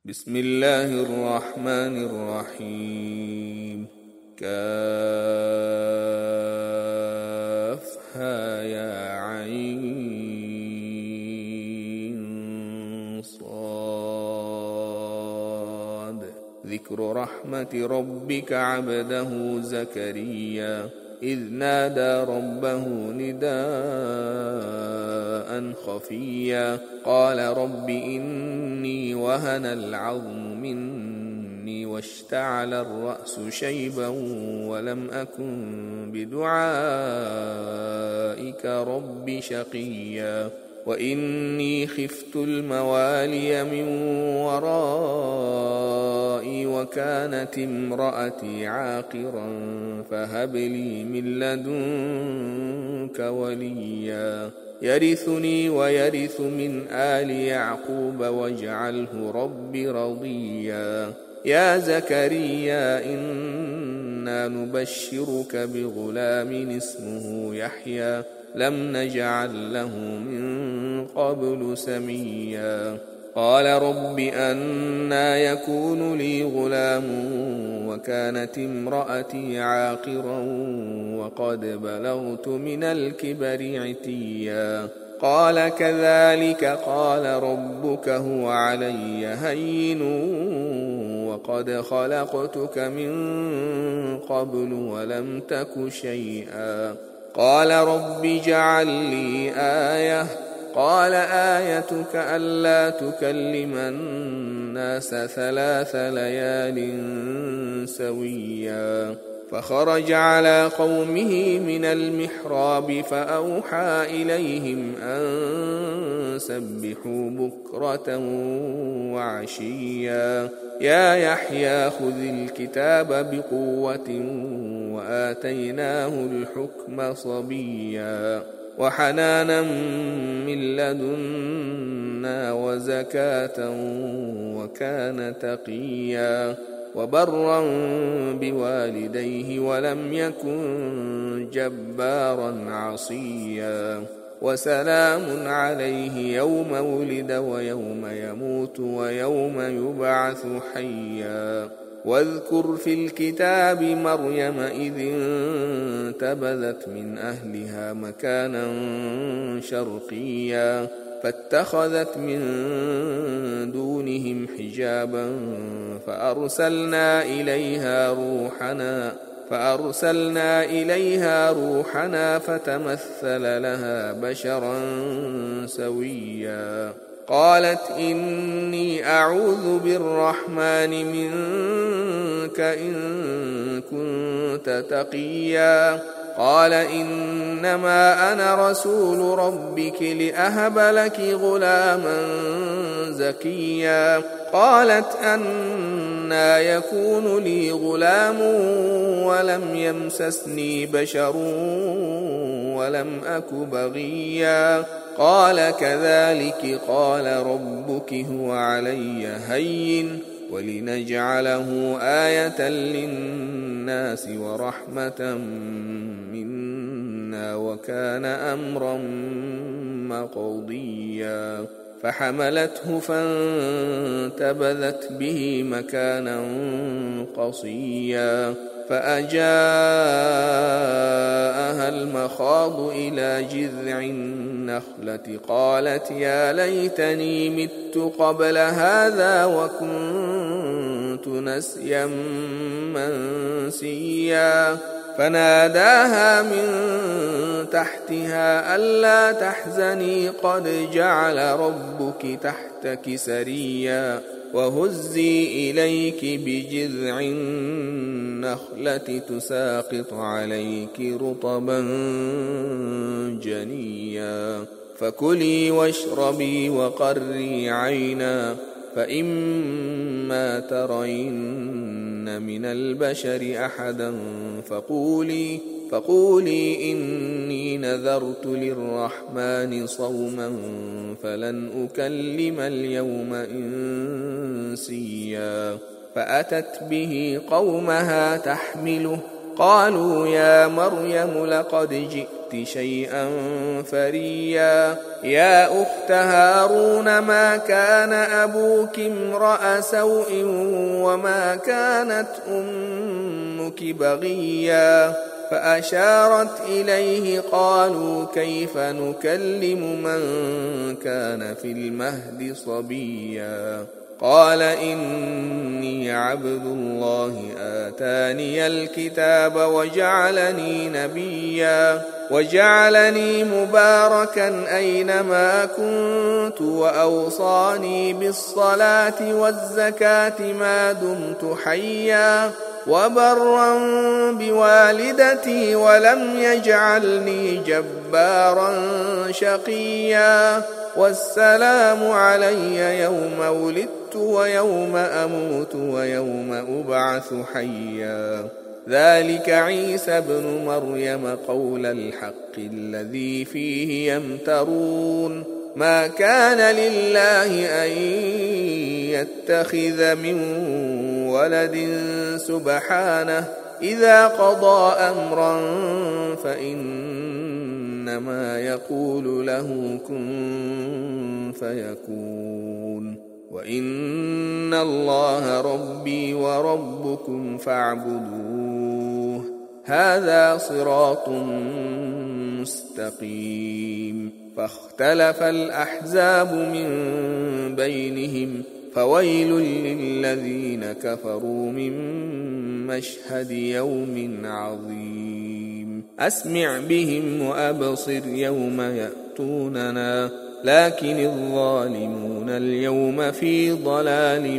بسم الله الرحمن الرحيم. كافها يا عين صاد. ذكر رحمة ربك عبده زكريا إذ نادى ربه نداء خفيا قال رب إني وهن العظم مني واشتعل الرأس شيبا ولم أكن بدعائك رب شقيا وإني خفت الموالي من ورائي وكانت امرأتي عاقرا فهب لي من لدنك وليا يرثني ويرث من آل يعقوب واجعله رب رضيا يا زكريا إنا نبشرك بغلام اسمه يحيى لم نجعل له من قبل سميا قال رب أنى يكون لي غلام وكانت امرأتي عاقرا وقد بلغت من الكبر عتيا قال كذلك قال ربك هو علي هين وقد خلقتك من قبل ولم تك شيئا قال رب اجعل لي آية قال آيتك ألا تكلم الناس 3 ليال سويا فخرج على قومه من المحراب فأوحى إليهم أن سبحوا بكرة وعشيا يا يحيى خذ الكتاب بقوة وآتيناه الحكم صبيا وحنانا من لدنا وزكاة وكان تقيا وبرا بوالديه ولم يكن جبارا عصيا وسلام عليه يوم ولد ويوم يموت ويوم يبعث حيا واذكر في الكتاب مريم إذ انتبذت من أهلها مكانا شرقيا فاتخذت من دونهم حجابا فأرسلنا إليها روحنا فتمثل لها بشرا سويا قالت إني أعوذ بالرحمن منك إن كنت تقيا قال إنما أنا رسول ربك لأهب لك غلاما زكيا قالت أنى يكون لي غلام ولم يمسسني بشر ولم أك بغيا قال كذلك قال ربك هو علي هين ولنجعله آية للناس ورحمة منا وكان أمرا مقضيا فحملته فانتبذت به مكانا قصيا فأجاءها المخاض إلى جذع النخلة قالت يا ليتني مت قبل هذا وكنت نسيا منسيا فناداها من تحتها ألا تحزني قد جعل ربك تحتك سريا وهزي إليك بجذع النخلة تساقط عليك رطبا جنيا فكلي واشربي وقري عينا فإما ترين من البشر أحدا فقولي إني نذرت للرحمن صوما فلن أكلم اليوم إنسيا فأتت به قومها تحمله قالوا يا مريم لقد جئت جئت شيئا فريا. يا أخت هارون ما كان أبوك امرأ سوء وما كانت أمك بغيا. فأشارت إليه قالوا كيف نكلم من كان في المهد صبيا. قال إني عبد الله آتاني الكتاب وجعلني نبيا وجعلني مباركا أينما كنت وأوصاني بالصلاة والزكاة ما دمت حيا وبرا بوالدتي ولم يجعلني جبارا شقيا. والسلام علي يوم ولدت ويوم أموت ويوم أبعث حيا. ذلك عيسى ابن مريم قول الحق الذي فيه يمترون. ما كان لله أن يتخذ من ولد سبحانه إذا قضى أمرا فإنما يقول له كن فيكون. وإن الله ربي وربكم فاعبدوه هذا صراط مستقيم. فاختلف الأحزاب من بينهم فويل للذين كفروا من مشهد يوم عظيم. أسمع بهم وأبصر يوم يأتوننا لكن الظالمون اليوم في ضلال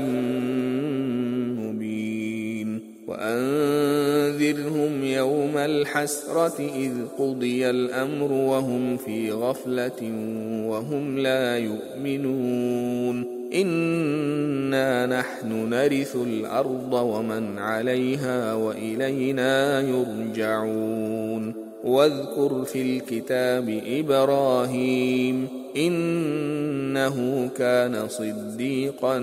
مبين. وأنذرهم يوم الحسرة إذ قضي الأمر وهم في غفلة وهم لا يؤمنون. إنا نحن نرث الأرض ومن عليها وإلينا يرجعون. واذكر في الكتاب إبراهيم إنه كان صديقا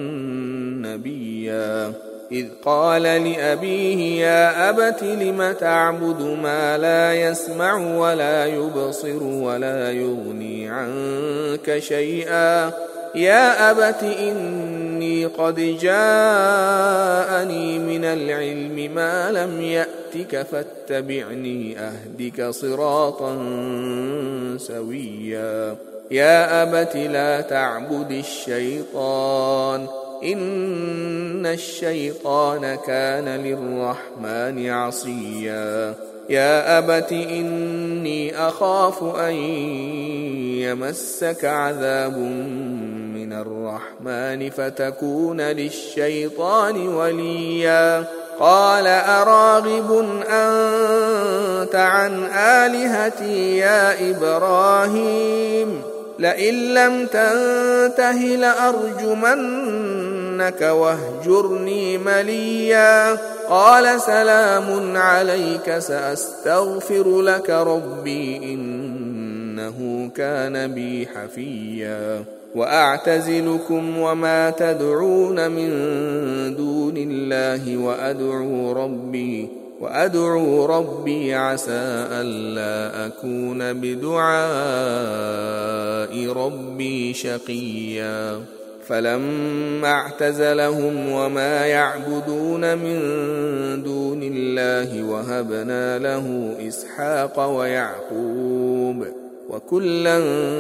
نبيا. إذ قال لأبيه يا أبت لم تعبد ما لا يسمع ولا يبصر ولا يغني عنك شيئا. يا أبت إني قد جاءني من العلم ما لم يأتك فاتبعني أهدك صراطا سويا. يا أبت لا تعبد الشيطان إن الشيطان كان للرحمن عصيا. يا أبت إني أخاف أن يمسك عذاب من الرحمن فتكون للشيطان وليا. قال أراغب أنت عن آلهتي يا إبراهيم لئن لم تنته لأرجمنك واهجرني مليا. قال سلام عليك سأستغفر لك ربي إنه كان بي حفيا. وأعتزلكم وما تدعون من دون الله وأدعو ربي عسى ألا أكون بدعاء ربي شقيا. فلما اعتزلهم وما يعبدون من دون الله وهبنا له إسحاق ويعقوب وكلا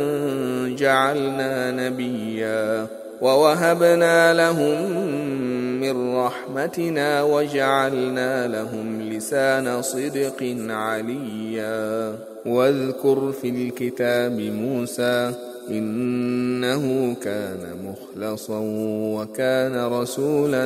جعلنا نبيا. ووهبنا لهم من رحمتنا وجعلنا لهم لسان صدق عليا. واذكر في الكتاب موسى إنه كان مخلصا وكان رسولا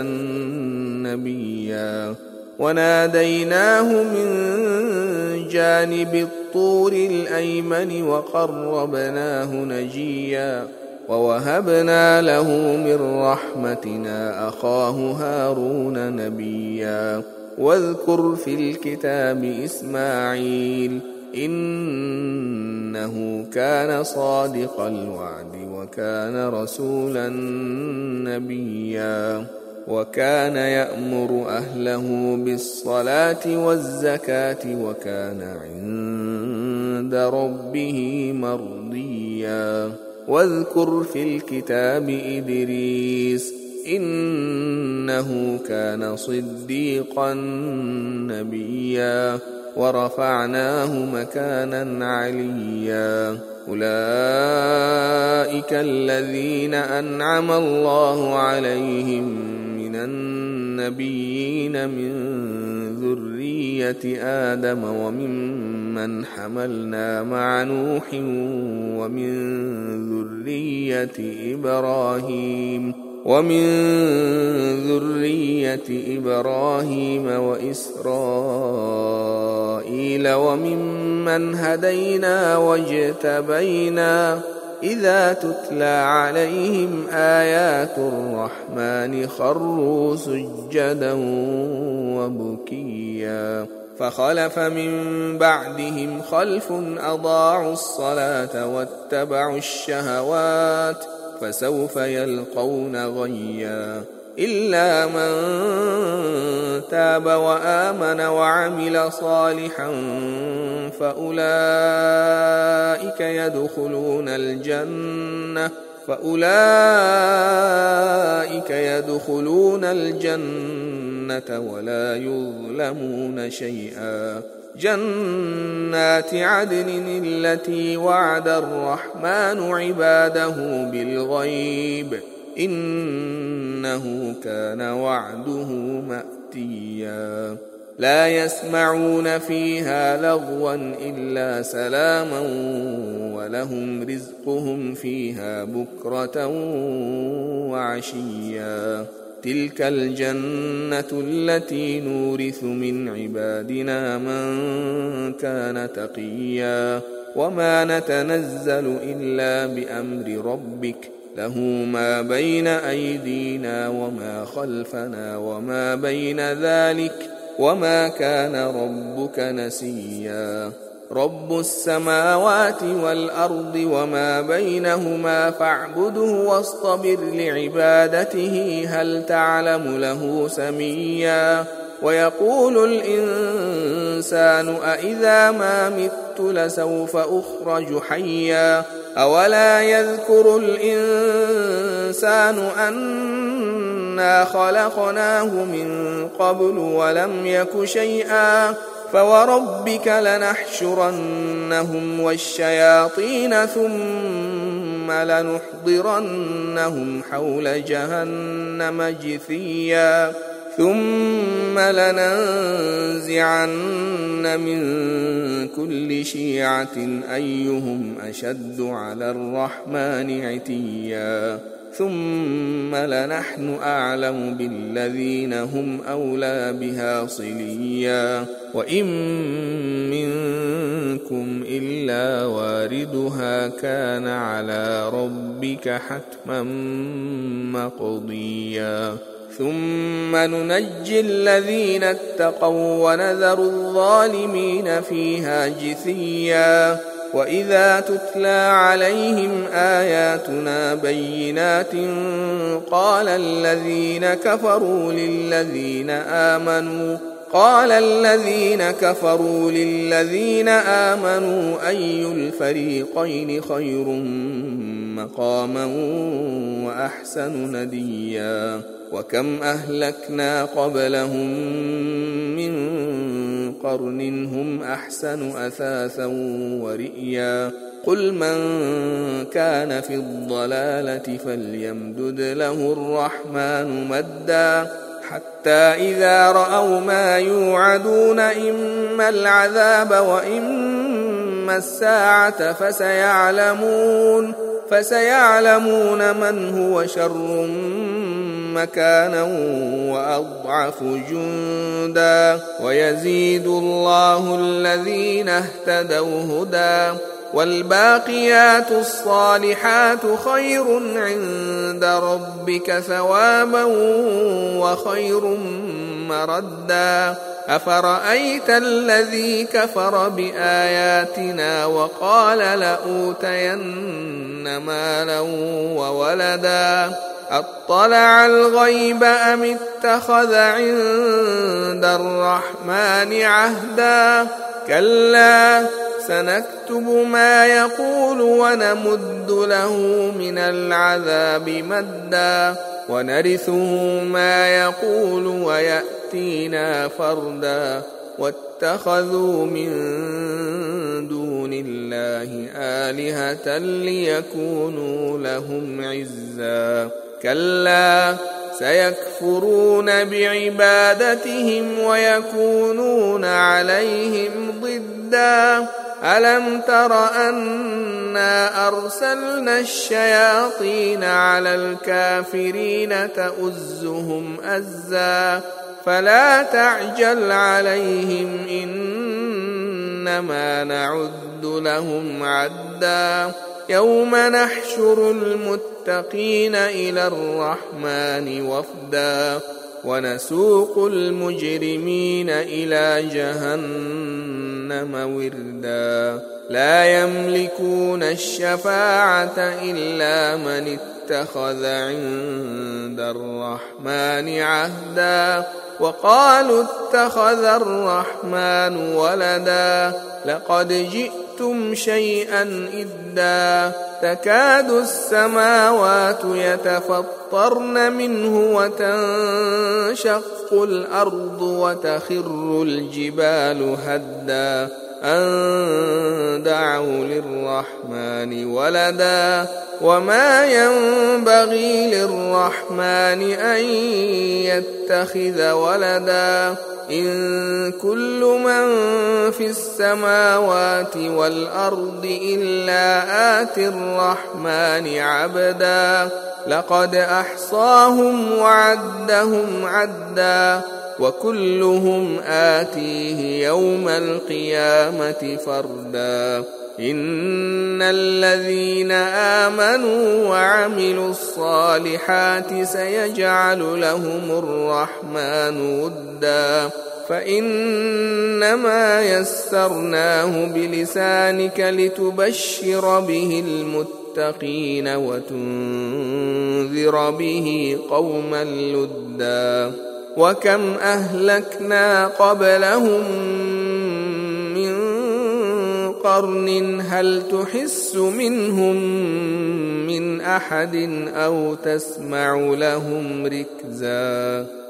نبيا. وناديناه من جانب الطور الأيمن وقربناه نجيا. ووهبنا له من رحمتنا أخاه هارون نبيا. واذكر في الكتاب إسماعيل إنه كان صادق الوعد وكان رسولا نبيا. وكان يأمر أهله بالصلاة والزكاة وكان عند عند ربه مرضيا. واذكر في الكتاب إدريس إنه كان صديقا نبيا ورفعناه مكانا عليا. أولئك الذين أنعم الله عليهم من النبيين من ذرية آدم وممن حملنا مع نوح ومن ذرية إبراهيم وإسرائيل وممن هدينا واجتبينا إذا تتلى عليهم آيات الرحمن خروا سجدا وبكيا. فخلف من بعدهم خلف أضاعوا الصلاة واتبعوا الشهوات فسوف يلقون غيا. إلا من تاب وآمن وعمل صالحا فأولئك يدخلون الجنة ولا يظلمون شيئا. جنات عدن التي وعد الرحمن عباده بالغيب إنه كان وعده مأتيا. لا يسمعون فيها لغوا إلا سلاما ولهم رزقهم فيها بكرة وعشيا. تلك الجنة التي نورث من عبادنا من كان تقيا. وما نتنزل إلا بأمر ربك له ما بين أيدينا وما خلفنا وما بين ذلك وما كان ربك نسيا. رب السماوات والأرض وما بينهما فاعبده واصطبر لعبادته هل تعلم له سميا. ويقول الإنسان أإذا ما مت لسوف أخرج حيا. أولا يذكر الإنسان أنا خلقناه من قبل ولم يك شيئا. فوربك لنحشرنهم والشياطين ثم لنحضرنهم حول جهنم جثيا. ثم لننزعن من كل شيعة أيهم أشد على الرحمن عتيا. ثم لنحن أعلم بالذين هم أولى بها صليا. وإن منكم إلا واردها كان على ربك حتما مقضيا. ثم ننجي الذين اتقوا ونذر الظالمين فيها جثيا. وإذا تتلى عليهم آياتنا بينات قال الذين كفروا للذين آمنوا أي الفريقين خير مقاما وأحسن نديا. وكم أهلكنا قبلهم من قرن هم أحسن أثاثا ورئيا. قل من كان في الضلالة فليمدد له الرحمن مدا حتى إذا رأوا ما يوعدون إما العذاب وإما الساعة فسيعلمون من هو شر مكانا وأضعف جندا. ويزيد الله الذين اهتدوا هدى والباقيات الصالحات خير عند ربك ثوابا وخير مردا. أفرأيت الذي كفر بآياتنا وقال لأوتين مالا وولدا أطلع الغيب أم اتخذ عند الرحمن عهدا. كلا سنكتب ما يقول ونمد له من العذاب مدا ونرثه ما يقول ويأتينا فردا واتخذوا من دون الله آلهة ليكونوا لهم عزا كلا سيكفرون بعبادتهم ويكونون عليهم ضدا ألم تر أنا أرسلنا الشياطين على الكافرين تؤزهم أزا فلا تعجل عليهم إنما نعد لهم عدا يوم نحشر المتقين إلى الرحمن وفدا ونسوق المجرمين إلى جهنم وردا لا يملكون الشفاعة إلا من اتخذ عند الرحمن عهدا وقالوا اتخذ الرحمن ولدا لقد جئتم شيئا إدا تكاد السماوات يتفطرن منه وتنشق الأرض وتخر الجبال هدا أن دعوا للرحمن ولدا وما ينبغي للرحمن أن يتخذ ولدا إن كل من في السماوات والأرض إلا آتي الرحمن عبدا لقد أحصاهم وعدهم عدا وكلهم آتيه يوم القيامة فردا إن الذين آمنوا وعملوا الصالحات سيجعل لهم الرحمن ودا فإنما يسرناه بلسانك لتبشر به المتقين وتنذر به قوما لدا وكم أهلكنا قبلهم من قرن هل تحس منهم من أحد أو تسمع لهم ركزا